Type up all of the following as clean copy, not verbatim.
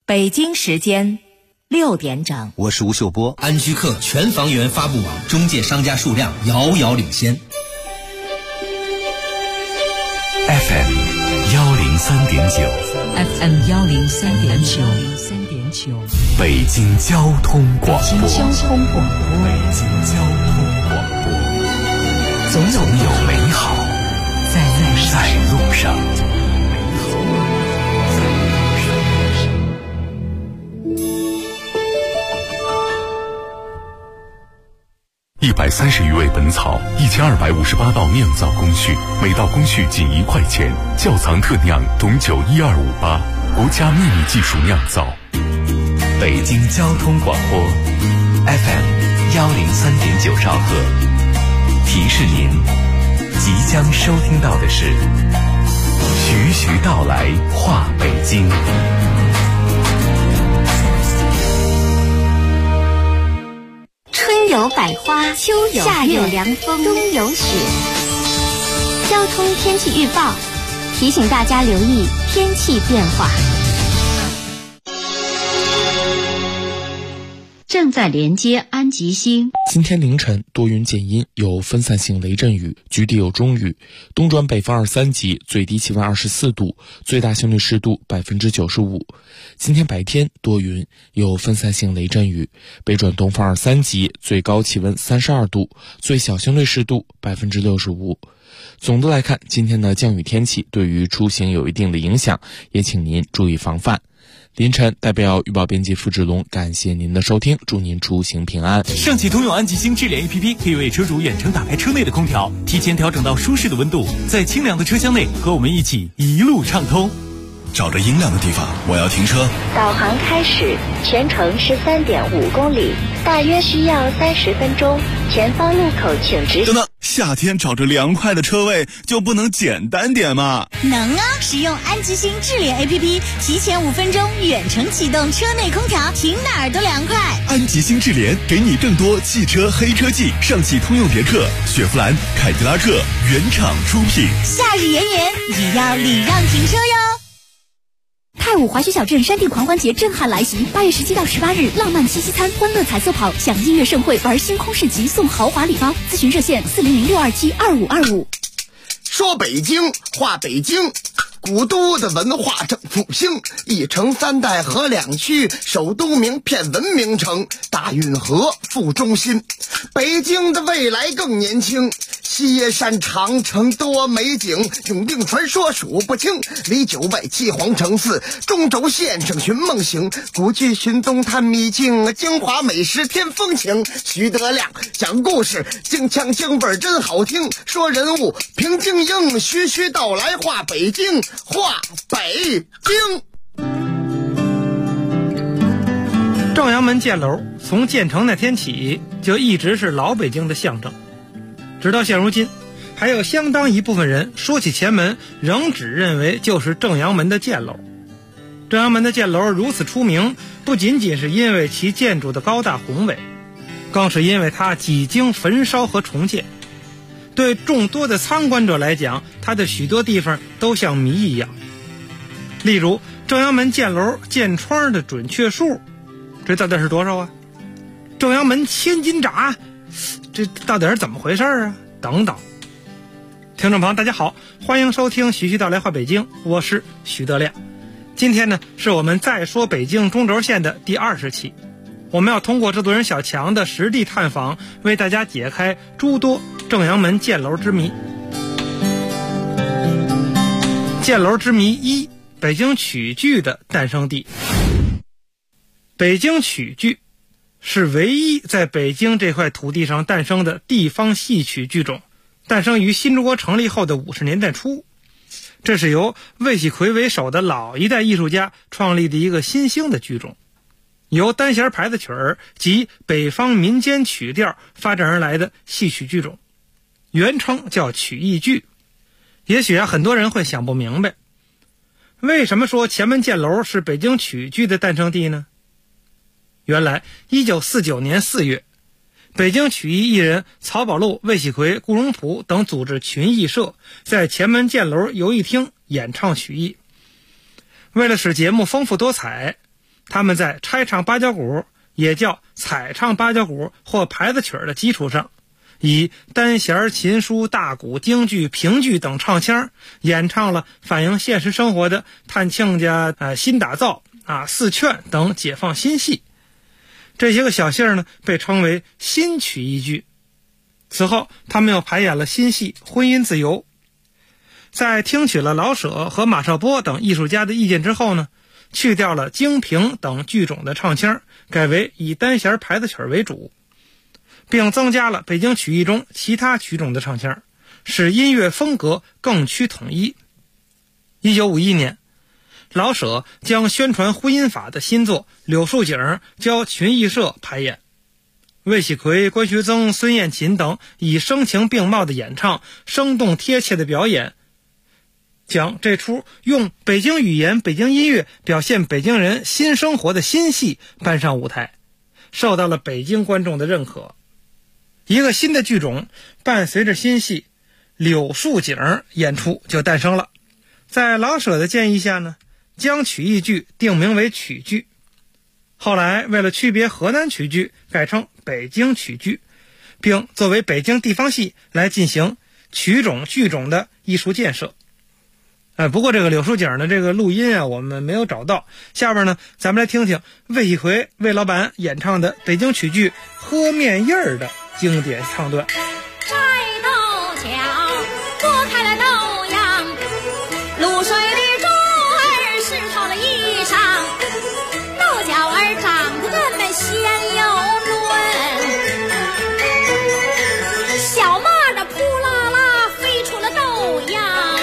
北京时间6点整， 我是吴秀波。 安居客全房源发布网中介商家数量遥遥领先。 FM 103.9 FM 103.9， 北京交通广播。 北京交通广播，总有美好在路上。 130余味本草，1258道酿造工序，每道工序仅1块钱。窖藏特酿董酒12588，国家秘密技术酿造。 北京交通广播 FM 103.9兆赫，提示您即将收听到的是徐徐道来话北京。 春有百花，秋有夏有凉风，冬有雪。交通天气预报提醒大家留意天气变化。 正在连接安吉星。 今天凌晨多云见阴，有分散性雷阵雨，局地有中雨，东转北风2、3级，最低气温24度，最大相对湿度95%。今天白天多云，有分散性雷阵雨，北转东风2、3级，最高气温32度，最小相对湿度65%。总的来看，今天的降雨天气对于出行有一定的影响，也请您注意防范。凌晨代表预报编辑付志龙感谢您的收听，祝您出行平安。 上汽通用安吉星智联 APP 可以为车主远程打开车内的空调，提前调整到舒适的温度，在清凉的车厢内和我们一起一路畅通。 找着阴凉的地方，我要停车。 导航开始，全程13.5公里，大约需要30分钟。前方路口请直行。 等等，夏天找着凉快的车位就不能简单点吗？ 能啊！使用安吉星智联 APP， 提前5分钟远程启动车内空调，停哪儿都凉快。 安吉星智联给你更多汽车黑科技，上汽通用别克、雪佛兰、凯迪拉克原厂出品。 夏日炎炎，也要礼让停车哟。 太武滑雪小镇山地狂欢节震撼来袭，8月17到18日，浪漫七夕餐、欢乐彩色跑、享音乐盛会、玩星空市集、送豪华礼包。咨询热线400-627-2525。 说北京话北京，古都的文化正复兴，一城3代合2区，首都名片文明城，大运河副中心。北京的未来更年轻，西山长城多美景，永定传说数不清，离九外七皇城寺，中轴线上寻梦行，古剧寻踪探秘境，京华美食添风情。徐德亮讲故事，京腔京味真好听，说人物平静应，徐徐道来话北京，话北京。 正阳门箭楼从建成那天起就一直是老北京的象征，直到现如今，还有相当一部分人说起前门仍只认为就是正阳门的箭楼。正阳门的箭楼如此出名，不仅仅是因为其建筑的高大宏伟，更是因为它几经焚烧和重建。对众多的参观者来讲，它的许多地方都像谜一样。例如正阳门箭楼箭窗的准确数，这到底是多少啊？正阳门千斤闸，这到底是怎么回事啊？等等。听众朋友大家好，欢迎收听徐徐道来话北京，我是徐德亮。今天呢，是我们再说北京中轴线的第20期，我们要通过制作人小强的实地探访，为大家解开诸多正阳门箭楼之谜。箭楼之谜1：北京曲剧的诞生地。北京曲剧是唯一在北京这块土地上诞生的地方戏曲剧种，诞生于新中国成立后的50年代初。这是由魏喜奎为首的老一代艺术家创立的一个新兴的剧种，由单弦牌子曲儿及北方民间曲调发展而来的戏曲剧种，原称叫曲艺剧。也许很多人会想不明白，为什么说前门箭楼是北京曲剧的诞生地呢？原来1949年4月，北京曲艺艺人曹宝路、魏喜奎、顾荣璞等组织群艺社在前门箭楼游艺厅演唱曲艺。为了使节目丰富多彩， 他们在拆唱八角鼓，也叫彩唱八角鼓或牌子曲的基础上，以单弦、琴书、大鼓、京剧、评剧等唱腔演唱了反映现实生活的探亲家、新打造、四劝等解放新戏。这些个小戏呢，被称为新曲艺剧。此后，他们又排演了新戏《婚姻自由》。在听取了老舍和马少波等艺术家的意见之后呢，去掉了京评等剧种的唱腔，改为以单弦牌子曲为主，并增加了北京曲艺中其他曲种的唱腔，使音乐风格更趋统一。1951年，老舍将宣传婚姻法的新作《柳树井》交群艺社排演，魏喜奎、关学增、孙燕琴等以声情并茂的演唱、生动贴切的表演，将这出用北京语言、北京音乐表现北京人新生活的新戏搬上舞台，受到了北京观众的认可。一个新的剧种伴随着新戏《柳树井》演出就诞生了。在老舍的建议下呢，将曲艺剧定名为曲剧。后来为了区别河南曲剧，改称北京曲剧，并作为北京地方戏来进行曲种剧种的艺术建设。不过这个柳树井的这个录音我们没有找到。下边呢，咱们来听听魏喜奎魏老板演唱的北京曲剧《喝面印儿》的经典唱段。 摘豆角，剥开了豆芽，卤水里猪儿湿透了衣裳，豆角儿长得嫩嫩鲜又嫩，小蚂蚱扑啦啦飞出了豆芽。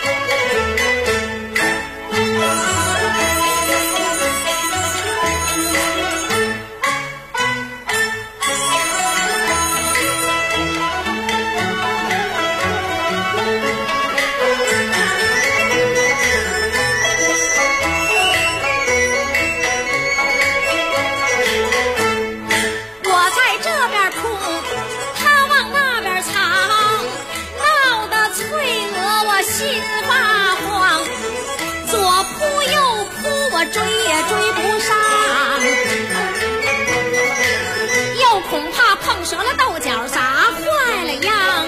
追也追不上，又恐怕碰折了豆角，砸坏了秧。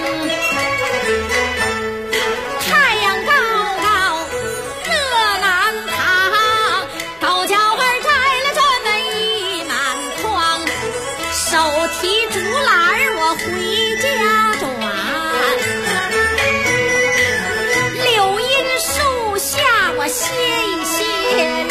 太阳高高，热难扛，豆角儿摘了转了一满筐，手提竹篮儿我回家转，柳荫树下我歇一歇。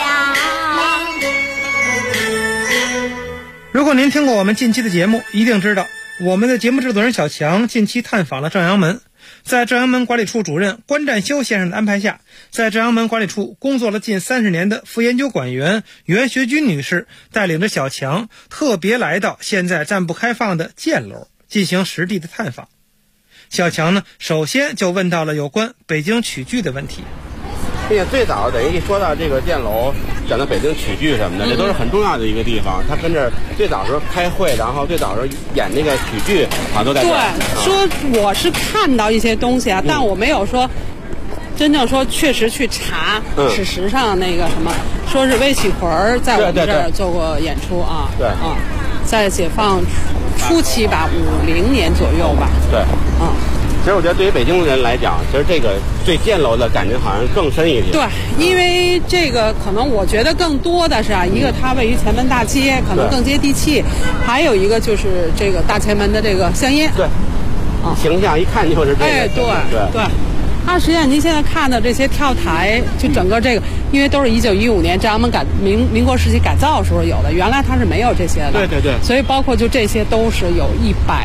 如果您听过我们近期的节目，一定知道我们的节目制作人小强近期探访了正阳门。在正阳门管理处主任关占修先生的安排下，在正阳门管理处工作了近30年的副研究管员袁学军女士带领着小强特别来到现在暂不开放的箭楼进行实地的探访。小强呢，首先就问到了有关北京曲剧的问题。 并且最早等于一说到这个箭楼，讲到北京曲剧什么的，这都是很重要的一个地方。他跟着最早时候开会，然后最早时候演那个曲剧，好像都在这。 对，说我是看到一些东西啊，但我没有说真正说确实去查史实上那个什么，说是魏启奎在我们这儿做过演出啊。 对啊，在解放初期吧，50年左右吧。 对， 啊。 其实我觉得对于北京人来讲，其实这个对箭楼的感觉好像更深一点。 对，因为这个可能我觉得更多的是一个它位于前门大街，可能更接地气；还有一个就是这个大前门的这个香烟。 对，形象一看就是这个。 哎，对。它实际上您现在看的这些跳台，就整个这个，因为都是1915年正阳门民国时期改造的时候有的，原来它是没有这些的。 对。 所以包括就这些都是有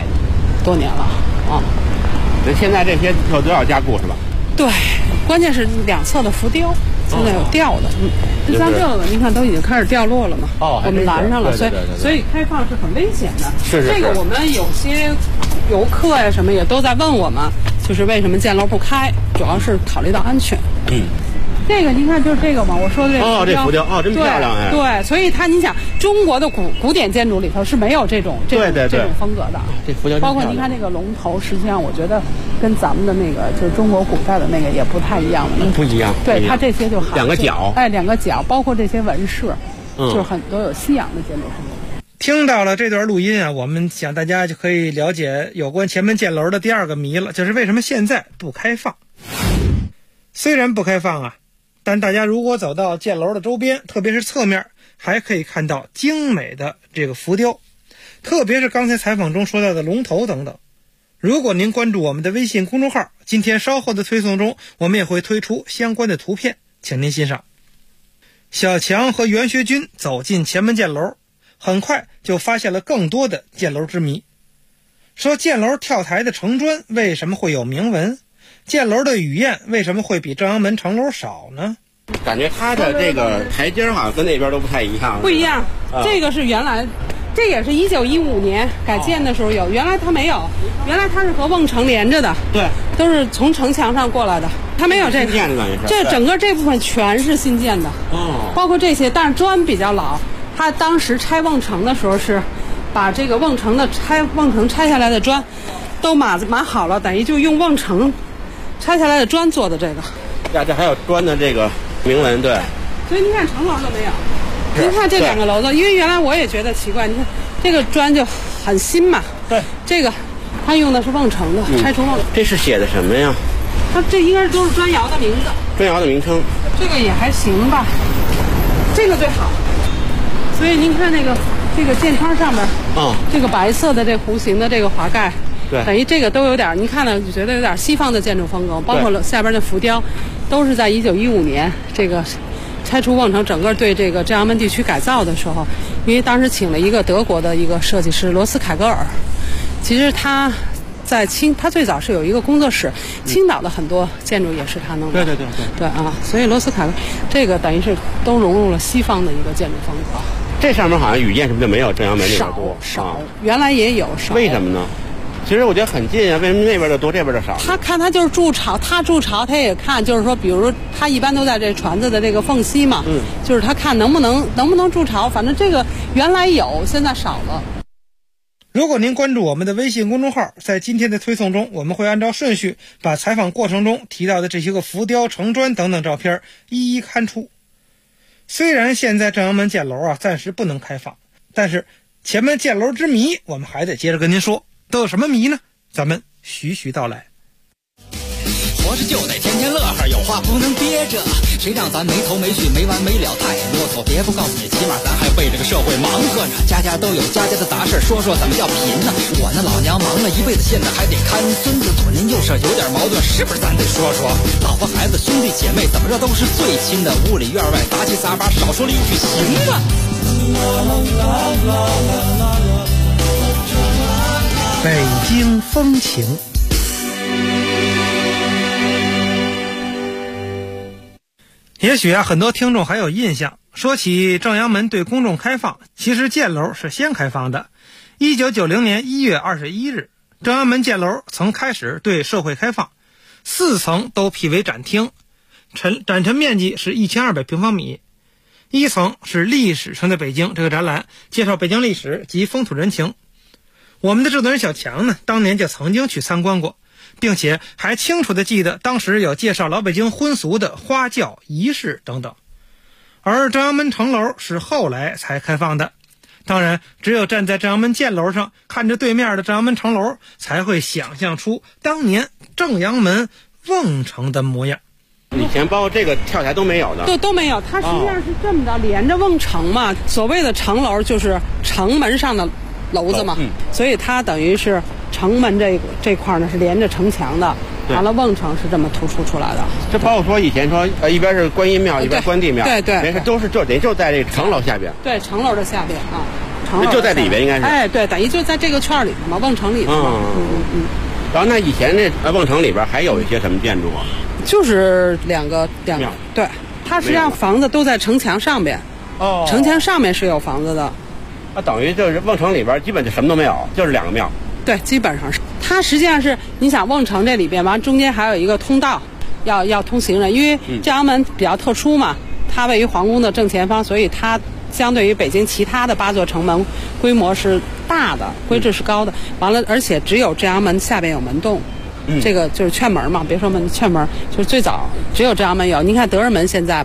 100多年了啊。 现在这些都要加固是吧？ 对，关键是两侧的浮雕，现在有掉的。就像这个，您看都已经开始掉落了嘛。我们拦上了，所以开放是很危险的。 是。 这个我们有些游客呀什么也都在问我们，就是为什么箭楼不开，主要是考虑到安全。这个您看就是这个嘛，我说的这个这浮雕真漂亮哎。 对，所以您想中国的古典建筑里头是没有这种风格的。 这浮雕包括您看那个龙头，实际上我觉得跟咱们的那个就是中国古代的那个也不太一样的。 不一样。 对，它这些就两个角， 两个角，包括这些纹饰， 就是很多有西洋的建筑风格。 听到了这段录音啊，我们想大家就可以了解有关前门箭楼的第二个谜了，就是为什么现在不开放。虽然不开放啊，但大家如果走到箭楼的周边，特别是侧面，还可以看到精美的这个浮雕，特别是刚才采访中说到的龙头等等。如果您关注我们的微信公众号，今天稍后的推送中我们也会推出相关的图片，请您欣赏。小强和袁学军走进前门箭楼，很快就发现了更多的箭楼之谜。说箭楼跳台的城砖为什么会有铭文？箭楼的雨燕为什么会比正阳门城楼少呢？ 感觉它的这个台阶好像跟那边都不太一样。 不一样，这个是原来，这也是1915年改建的时候有，原来它没有，原来它是和瓮城连着的， 对， 都是从城墙上过来的，它没有这个。 新建的感觉是。 这整个这部分全是新建的，包括这些，但是砖比较老。它当时拆瓮城的时候是把这个瓮城拆下来的砖都码好了，等于就用瓮城拆下来的砖做的这个。 这还有砖的这个铭文，对。 所以您看城楼都没有。您看这两个楼子，因为原来我也觉得奇怪，你看这个砖就很新嘛。 对。 这个它用的是瓮城的，拆除瓮。 这是写的什么呀？ 它这应该都是砖窑的名字。 砖窑的名称。 这个也还行吧，这个最好。所以您看这个箭窗上面，这个白色的这弧形的这个华盖， 对， 等于这个都有点，您看了就觉得有点西方的建筑风格，包括下边的浮雕，都是在1915年这个拆除瓮城，整个对这个正阳门地区改造的时候，因为当时请了一个德国的一个设计师罗斯凯格尔，其实他最早是有一个工作室，青岛的很多建筑也是他弄的。对啊，所以罗斯凯格这个等于是都融入了西方的一个建筑风格。 这上面好像雨燕是不是就没有正阳门那边多？ 少，原来也有少。 为什么呢？其实我觉得很近啊，为什么那边的多，这边的少？ 他就是筑巢，他也看，就是说，比如他一般都在这船子的这个缝隙嘛，就是他看能不能筑巢，反正这个原来有，现在少了。 如果您关注我们的微信公众号，在今天的推送中，我们会按照顺序把采访过程中提到的这些个浮雕、城砖等等照片一一刊出。虽然现在正阳门箭楼啊暂时不能开放，但是前门箭楼之谜我们还得接着跟您说，都有什么谜呢？咱们徐徐道来。 活着就得天天乐呵，有话不能憋着，谁让咱没头没绪没完没了太啰嗦，别不告诉你，起码咱还为这个社会忙活呢，家家都有家家的杂事，说说怎么叫贫呢？我那老娘忙了一辈子，现在还得看孙子，左邻右舍有点矛盾，是不是咱得说说？老婆孩子兄弟姐妹怎么着都是最亲的，屋里院外杂七杂八，少说了一句行吧。 北京风情。也许啊，很多听众还有印象，说起正阳门对公众开放，其实箭楼是先开放的。1990年1月21日，正阳门箭楼曾开始对社会开放，4层都辟为展厅，展陈面积是1200平方米。1层是历史上的北京这个展览，介绍北京历史及风土人情。我们的制作人小强呢，当年就曾经去参观过，并且还清楚地记得当时有介绍老北京婚俗的花轿仪式等等。而正阳门城楼是后来才开放的，当然只有站在正阳门箭楼上看着对面的正阳门城楼，才会想象出当年正阳门瓮城的模样。 以前包括这个跳台都没有的， 对，都没有。它实际上是这么着，连着瓮城嘛。所谓的城楼就是城门上的楼子嘛，所以它等于是城门这块呢是连着城墙的，完了瓮城是这么突出出来的。 这包括说以前说一边是观音庙，一边关帝庙， 对， 都是等于就在这个城楼下边。 对，城楼的下边啊，城楼就在里边应该是。 哎，对，等于就在这个圈里头嘛，瓮城里头。 然后那以前这瓮城里边还有一些什么建筑啊？ 就是两个，对，它实际上房子都在城墙上边。城墙上面是有房子的。 那等于就是瓮城里边基本就什么都没有，就是2个庙。 对，基本上是。它实际上是，你想瓮城这里边完中间还有一个通道，要通行人，因为正阳门比较特殊嘛，它位于皇宫的正前方，所以它相对于北京其他的8座城门规模是大的，规制是高的。完了，而且只有正阳门下边有门洞。这个就是券门嘛，别说门，券门就是最早只有正阳门有。您看德胜门现在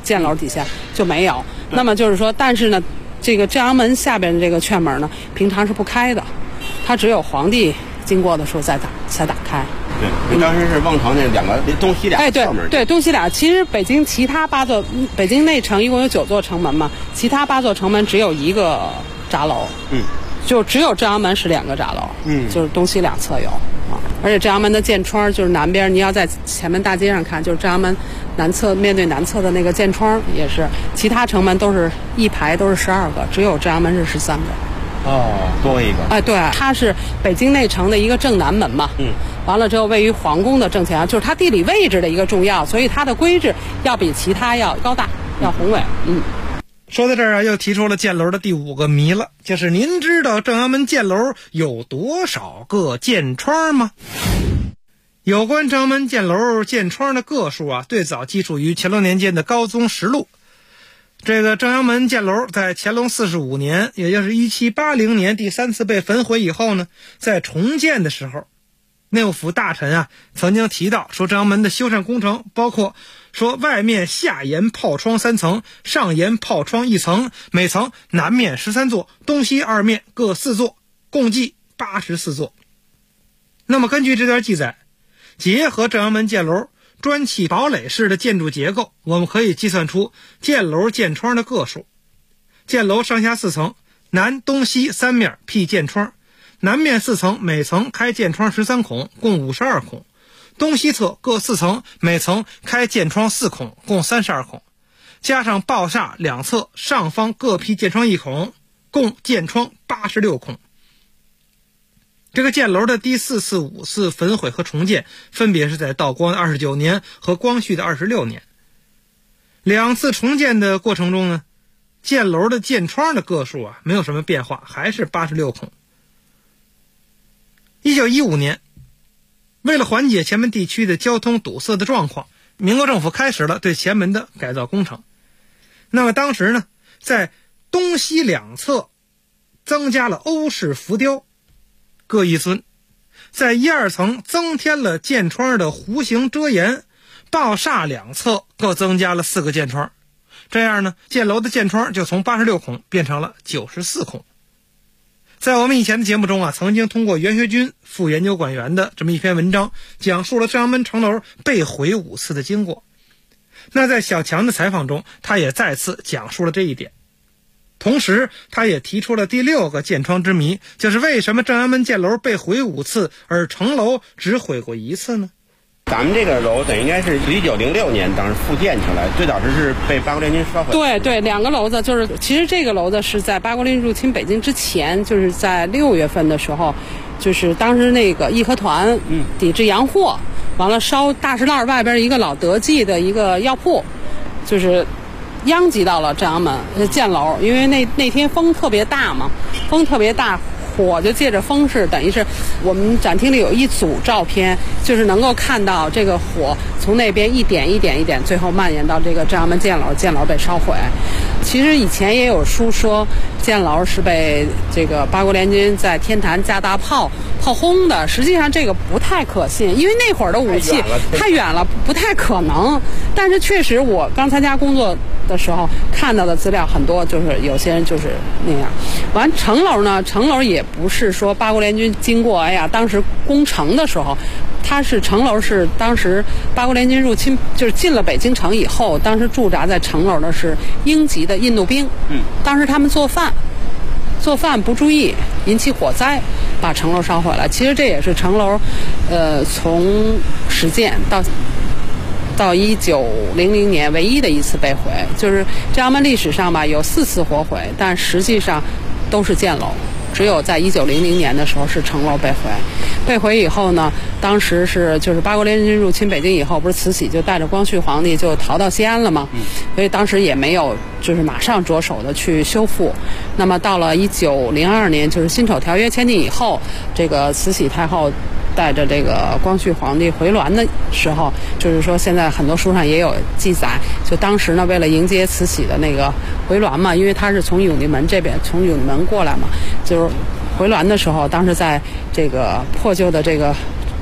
箭楼底下就没有。那么就是说，但是呢，这个正阳门下边的这个券门呢，平常是不开的，它只有皇帝经过的时候才打开。 对，当时是望朝那两个东西俩对对，东西俩。其实北京其他8座，北京内城一共有9座城门嘛，其他8座城门只有1个闸楼，就只有正阳门是2个闸楼，就是东西两侧有啊。而且正阳门的箭窗就是南边，你要在前门大街上看，就是正阳门南侧面对南侧的那个箭窗也是，其他城门都是一排都是12个，只有正阳门是13个。 多一个。 哎，对，它是北京内城的一个正南门嘛。完了之后，位于皇宫的正前方，就是它地理位置的一个重要，所以它的规制要比其他要高大，要宏伟。 说到这儿啊，又提出了箭楼的第5个谜了，就是您知道正阳门箭楼有多少个箭窗吗？有关正阳门箭楼箭窗的个数啊，最早记述于乾隆年间的高宗实录。这个正阳门箭楼在乾隆45年，也就是1780年第3次被焚毁以后呢，在重建的时候，内务府大臣啊曾经提到说，正阳门的修缮工程包括说外面下沿炮窗3层，上沿炮窗1层，每层南面13座，东西2面各4座，共计84座。那么根据这段记载，结合正阳门箭楼砖砌堡垒式的建筑结构，我们可以计算出箭楼箭窗的个数。箭楼上下4层，南东西3面辟箭窗，南面4层，每层开箭窗13孔，共52孔，东西侧各4层，每层开箭窗4孔，共32孔，加上抱厦两侧上方各辟箭窗1孔，共箭窗86孔。这个箭楼的第4次、5次焚毁和重建，分别是在道光29年和光绪的26年。2次重建的过程中呢，箭楼的箭窗的个数啊没有什么变化，还是86孔。1915年，为了缓解前门地区的交通堵塞的状况，民国政府开始了对前门的改造工程。那么当时呢，在东西两侧增加了欧式浮雕各1尊，在1、2层增添了箭窗的弧形遮檐，抱厦两侧各增加了4个箭窗。这样呢，箭楼的箭窗就从86孔变成了94孔。在我们以前的节目中啊，曾经通过袁学军副研究馆员的这么一篇文章，讲述了正阳门城楼被毁5次的经过。那在小强的采访中，他也再次讲述了这一点。同时他也提出了第6个箭窗之谜，就是为什么正阳门箭楼被毁5次，而城楼只毁过1次呢？ 咱们这个楼应该是1906年当时复建出来，最早是被八国联军烧毁。 对，2个楼子就是，其实这个楼子是在八国联军入侵北京之前，就是在6月份的时候，就是当时那个义和团抵制洋货，完了烧大石栏外边一个老德记的一个药铺，就是殃及到了正阳门箭楼，因为那天风特别大嘛，风特别大，火就借着风势，等于是我们展厅里有一组照片，就是能够看到这个火从那边一点一点一点，最后蔓延到这个正阳门箭楼，箭楼被烧毁。其实以前也有书说箭楼是被这个八国联军在天坛架大炮轰的，实际上这个不太可信，因为那会儿的武器太远了，不太可能。但是确实我刚参加工作的时候看到的资料很多，就是有些人就是那样。完城楼呢，城楼也不是说八国联军经过当时攻城的时候，它是城楼是当时八国联军入侵，就是进了北京城以后，当时驻扎在城楼的是英籍的印度兵，当时他们做饭不注意引起火灾，把城楼烧毁了。其实这也是城楼从始建到1900年唯一的一次被毁。就是正阳门历史上吧有4次火毁，但实际上都是箭楼，只有在1900年的时候是城楼被毁。被毁以后呢，当时就是八国联军入侵北京以后，不是慈禧就带着光绪皇帝就逃到西安了吗？所以当时也没有就是马上着手的去修复。那么到了1902年，就是辛丑条约签订以后，这个慈禧太后带着这个光绪皇帝回銮的时候，就是说现在很多书上也有记载，就当时呢为了迎接慈禧的那个回銮嘛，因为他是从永定门这边从永定门过来嘛，就是回銮的时候，当时在这个破旧的这个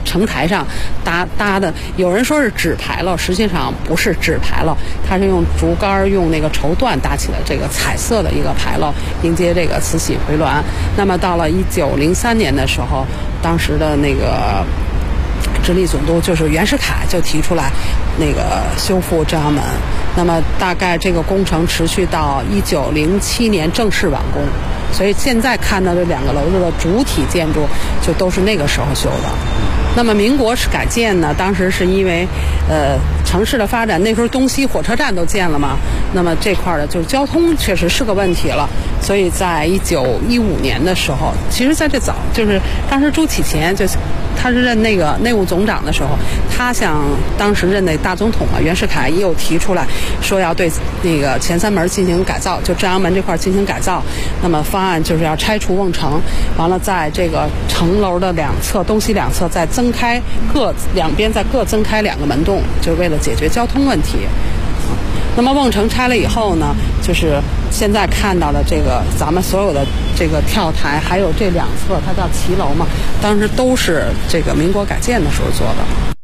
城台上搭的，有人说是纸牌楼，实际上不是纸牌楼，它是用竹竿用那个绸缎搭起了这个彩色的一个牌楼，迎接这个慈禧回銮。那么到了1903年的时候，当时的那个直隶总督就是袁世凯就提出来那个修复正阳门，那么大概这个工程持续到1907年正式完工，所以现在看到这2个楼子的主体建筑就都是那个时候修的。那么民国改建呢，当时是因为城市的发展，那时候东西火车站都建了嘛，那么这块的就是交通确实是个问题了，所以在1915年的时候，其实在这早就是当时朱启潜他是任那个内务总长的时候，他向当时任的大总统袁世凯也有提出来说要对那个前3门进行改造，就正阳门这块进行改造。那么方案就是要拆除瓮城，完了在这个城楼的两侧东西两侧再增开两边再各增开2个门洞，就是为了解决交通问题。那么瓮城拆了以后呢，就是现在看到的这个咱们所有的这个跳台，还有这2侧，它叫骑楼嘛，当时都是这个民国改建的时候做的。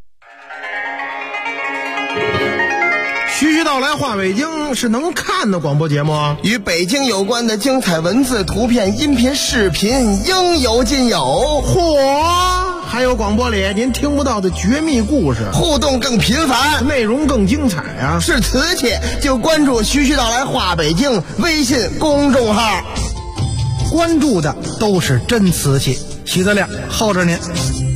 徐徐道来话北京是能看的广播节目啊， 与北京有关的精彩文字、图片、音频、视频应有尽有。 嚯！还有广播里您听不到的绝密故事， 互动更频繁， 内容更精彩啊！ 是瓷器就关注徐徐道来话北京微信公众号， 关注的都是真瓷器。徐德亮候着您。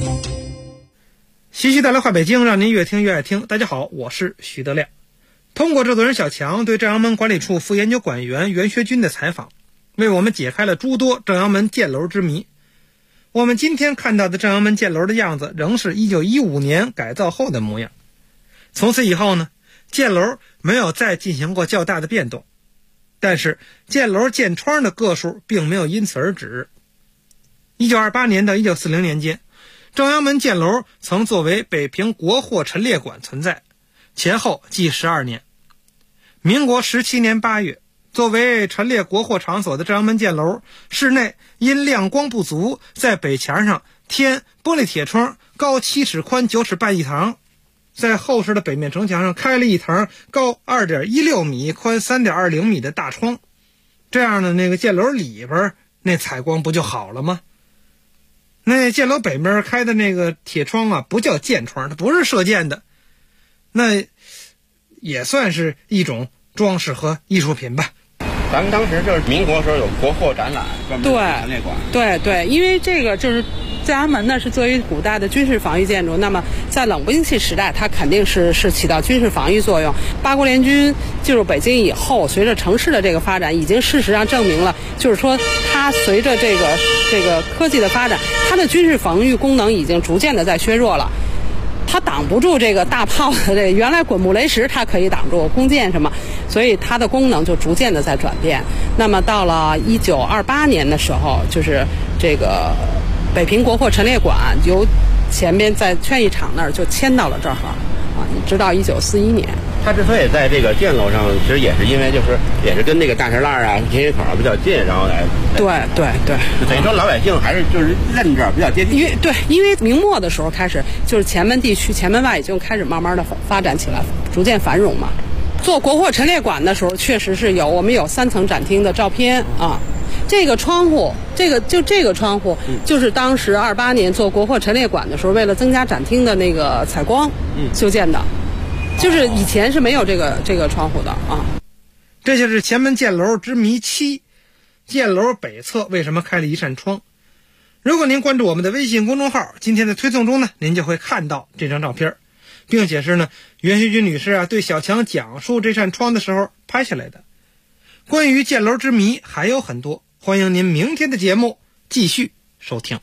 徐徐道来话北京，让您越听越爱听。大家好，我是徐德亮。通过制作人小强对正阳门管理处副研究管员袁学军的采访，为我们解开了诸多正阳门建楼之谜。我们今天看到的正阳门建楼的样子，仍是1915年改造后的模样。从此以后呢，建楼没有再进行过较大的变动，但是建楼建窗的个数并没有因此而止。1928年到1940年间，正阳门建楼曾作为北平国货陈列馆存在，前后计12年。民国17年8月，作为陈列国货场所的正阳门建楼，室内因亮光不足，在北墙上添玻璃铁窗，高7尺宽9尺半一堂，在后室的北面城墙上开了一堂高2.16米宽3.20米的大窗，这样的那个建楼里边那采光不就好了吗？那建楼北面开的那个铁窗啊，不叫箭窗，它不是射箭的，那也算是一种装饰和艺术品吧。 咱们当时就是民国时候有国货展览，专门陈列馆。 对，因为这个就是正阳门呢是作为古代的军事防御建筑，那么在冷兵器时代，它肯定是起到军事防御作用。八国联军进入北京以后，随着城市的这个发展，已经事实上证明了，就是说它随着这个科技的发展，它的军事防御功能已经逐渐的在削弱了。它挡不住这个大炮的这原来滚木雷石它可以挡住弓箭什么，所以它的功能就逐渐的在转变。那么到了1928年的时候，就是这个北平国货陈列馆由前边在劝业场那儿就迁到了这儿啊，直到1941年。 它之所以在这个箭楼上，其实也是因为也是跟那个大栅栏啊、天水口比较近，然后来对， 就等于说老百姓还是就是认这儿比较接近。 因为明末的时候开始，就是前门地区、前门外已经开始慢慢的发展起来，逐渐繁荣嘛。做国货陈列馆的时候，确实是我们有3层展厅的照片啊。这个窗户，这个窗户，就是当时28年做国货陈列馆的时候，为了增加展厅的那个采光，修建的。就是以前是没有这个窗户的啊。 这就是前门建楼之谜7，建楼北侧为什么开了一扇窗？如果您关注我们的微信公众号，今天的推送中呢，您就会看到这张照片，并且是呢袁学军女士啊对小强讲述这扇窗的时候拍下来的。关于建楼之谜还有很多，欢迎您明天的节目继续收听。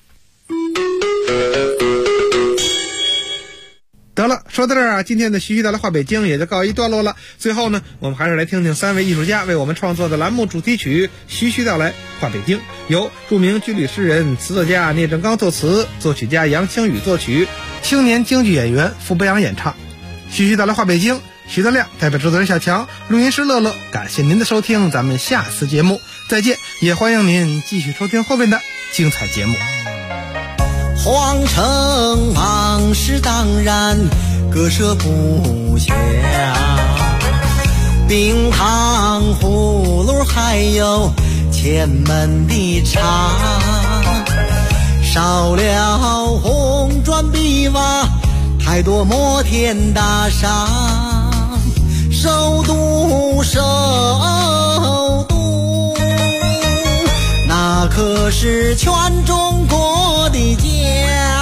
得了，说到这儿啊，今天的徐徐道来话北京也就告一段落了。最后呢，我们还是来听听3位艺术家为我们创作的栏目主题曲《徐徐道来话北京》，由著名军旅诗人、词作家聂正刚作词，作曲家杨清宇作曲，青年京剧演员傅北阳演唱。徐徐道来话北京，徐德亮代表制作人小强，录音师乐乐，感谢您的收听，咱们下次节目再见，也欢迎您继续收听后面的精彩节目。 皇城往事当然割舍不下，冰糖葫芦还有前门的茶，少了红砖碧瓦，太多摩天大厦，首都那可是全中国的家。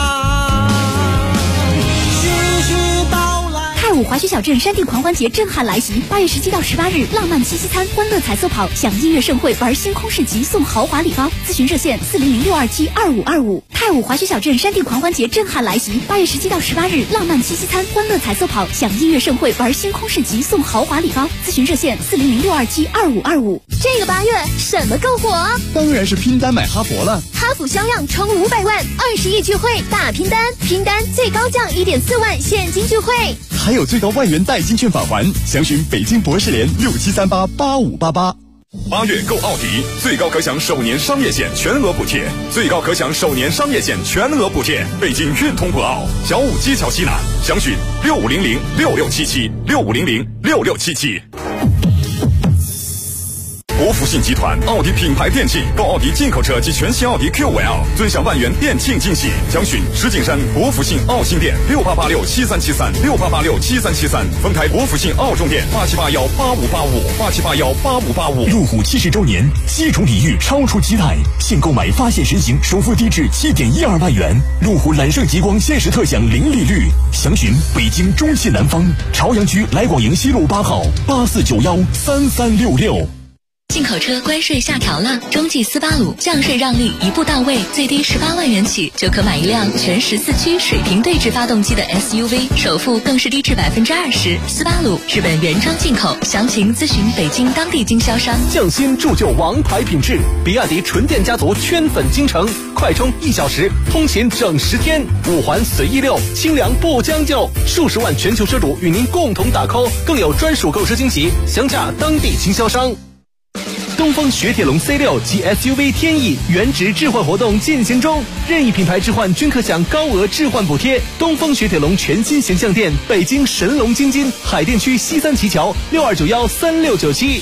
太武滑雪小镇山地狂欢节震撼来袭，8月17到18日，浪漫七夕餐、欢乐彩色跑、享音乐盛会、玩星空市集、送豪华礼包。咨询热线400-627-2525。太武滑雪小镇山地狂欢节震撼来袭，8月17到18日，浪漫七夕餐、欢乐彩色跑、享音乐盛会、玩星空市集、送豪华礼包。咨询热线400-627-2525。 这个8月什么更火？ 当然是拼单买哈佛了。 哈弗销量冲500万，20亿聚会大拼单，拼单最高降1.4万现金聚会， 还有最高万元代金券返还，详询北京博士联67388588。8月购奥迪，最高可享首年商业险全额补贴，最高可享首年商业险全额补贴。北京运通博奥，小五机桥西南，详询6500667765006677。国福信集团奥迪品牌店庆，购奥迪进口车及全新奥迪 Q5L， 尊享万元店庆惊喜。详询石景山国福信奥新店6886737368867373，丰台国福信奥中店8781858587818585。 路虎70周年，7重礼遇超出期待，现购买发现神行首付低至7.12万元，路虎揽胜极光限时特享零利率。详询北京中西南方朝阳区来广营西路8号84913366。 进口车关税下调了，中继斯巴鲁降税让利一步到位，最低18万元起就可买一辆全14驱水平对置发动机的 SUV， 首付更是低至20%。斯巴鲁日本原装进口，详情咨询北京当地经销商。 匠心铸就王牌品质，比亚迪纯电家族圈粉京城，快充1小时，通勤整10天，5环随意溜，清凉不将就，数十万全球车主与您共同打 call， 更有专属购车惊喜，详洽当地经销商。东风雪铁龙 C6 及 SUV 天翼原值置换活动进行中，任意品牌置换均可享高额置换补贴。东风雪铁龙全新形象店，北京神龙京津海淀区西三旗桥62913697。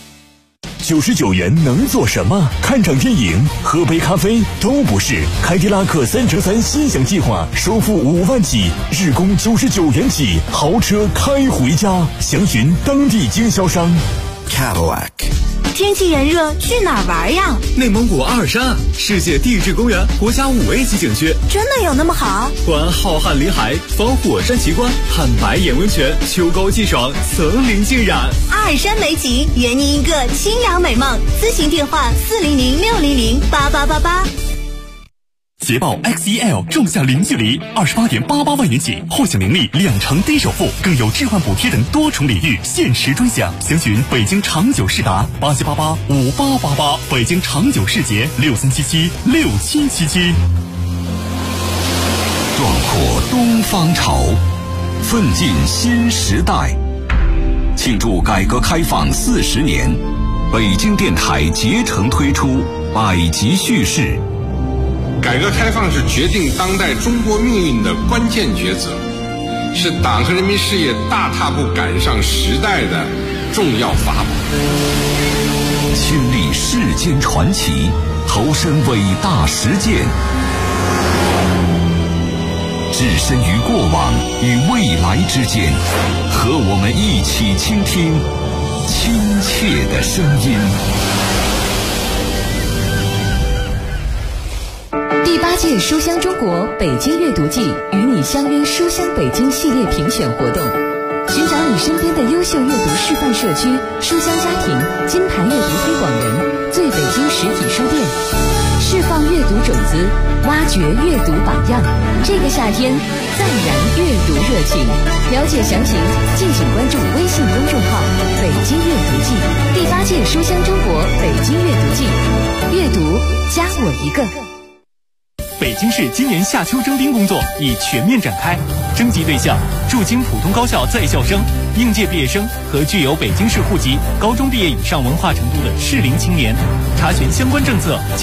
99元能做什么？看场电影、喝杯咖啡都不是。凯迪拉克3乘3心享计划，首付5万起，日供99元起，豪车开回家。详询当地经销商。 Cadillac。 天气炎热，去哪儿玩呀？ 内蒙古阿尔山，世界地质公园国家5A级景区， 真的有那么好？ 观浩瀚林海，访火山奇观，看白眼温泉，秋高气爽，层林尽染。 阿尔山美景，圆你一个清凉美梦。咨询电话400-600-8888。 捷豹 XEL 仲夏零距离28.88万元起，或享零利2成低首付，更有置换补贴等多重礼遇，限时专享。详询北京长久世达87885888，北京长久世捷63776777。 壮阔东方潮，奋进新时代。庆祝改革开放40年，北京电台竭诚推出百集叙事。 改革开放是决定当代中国命运的关键抉择，是党和人民事业大踏步赶上时代的重要法宝。 亲历世间传奇，投身伟大实践，置身于过往与未来之间，和我们一起倾听亲切的声音。 第8届书香中国北京阅读季与你相约书香北京系列评选活动，寻找你身边的优秀阅读示范社区、书香家庭、金牌阅读推广人、最北京实体书店，释放阅读种子，挖掘阅读榜样。这个夏天，再燃阅读热情。了解详情，敬请关注微信公众号“北京阅读季”。第8届书香中国北京阅读季，阅读加我一个。 北京市今年夏秋征兵工作已全面展开，征集对象驻京普通高校在校生、应届毕业生和具有北京市户籍、高中毕业以上文化程度的适龄青年。查询相关政策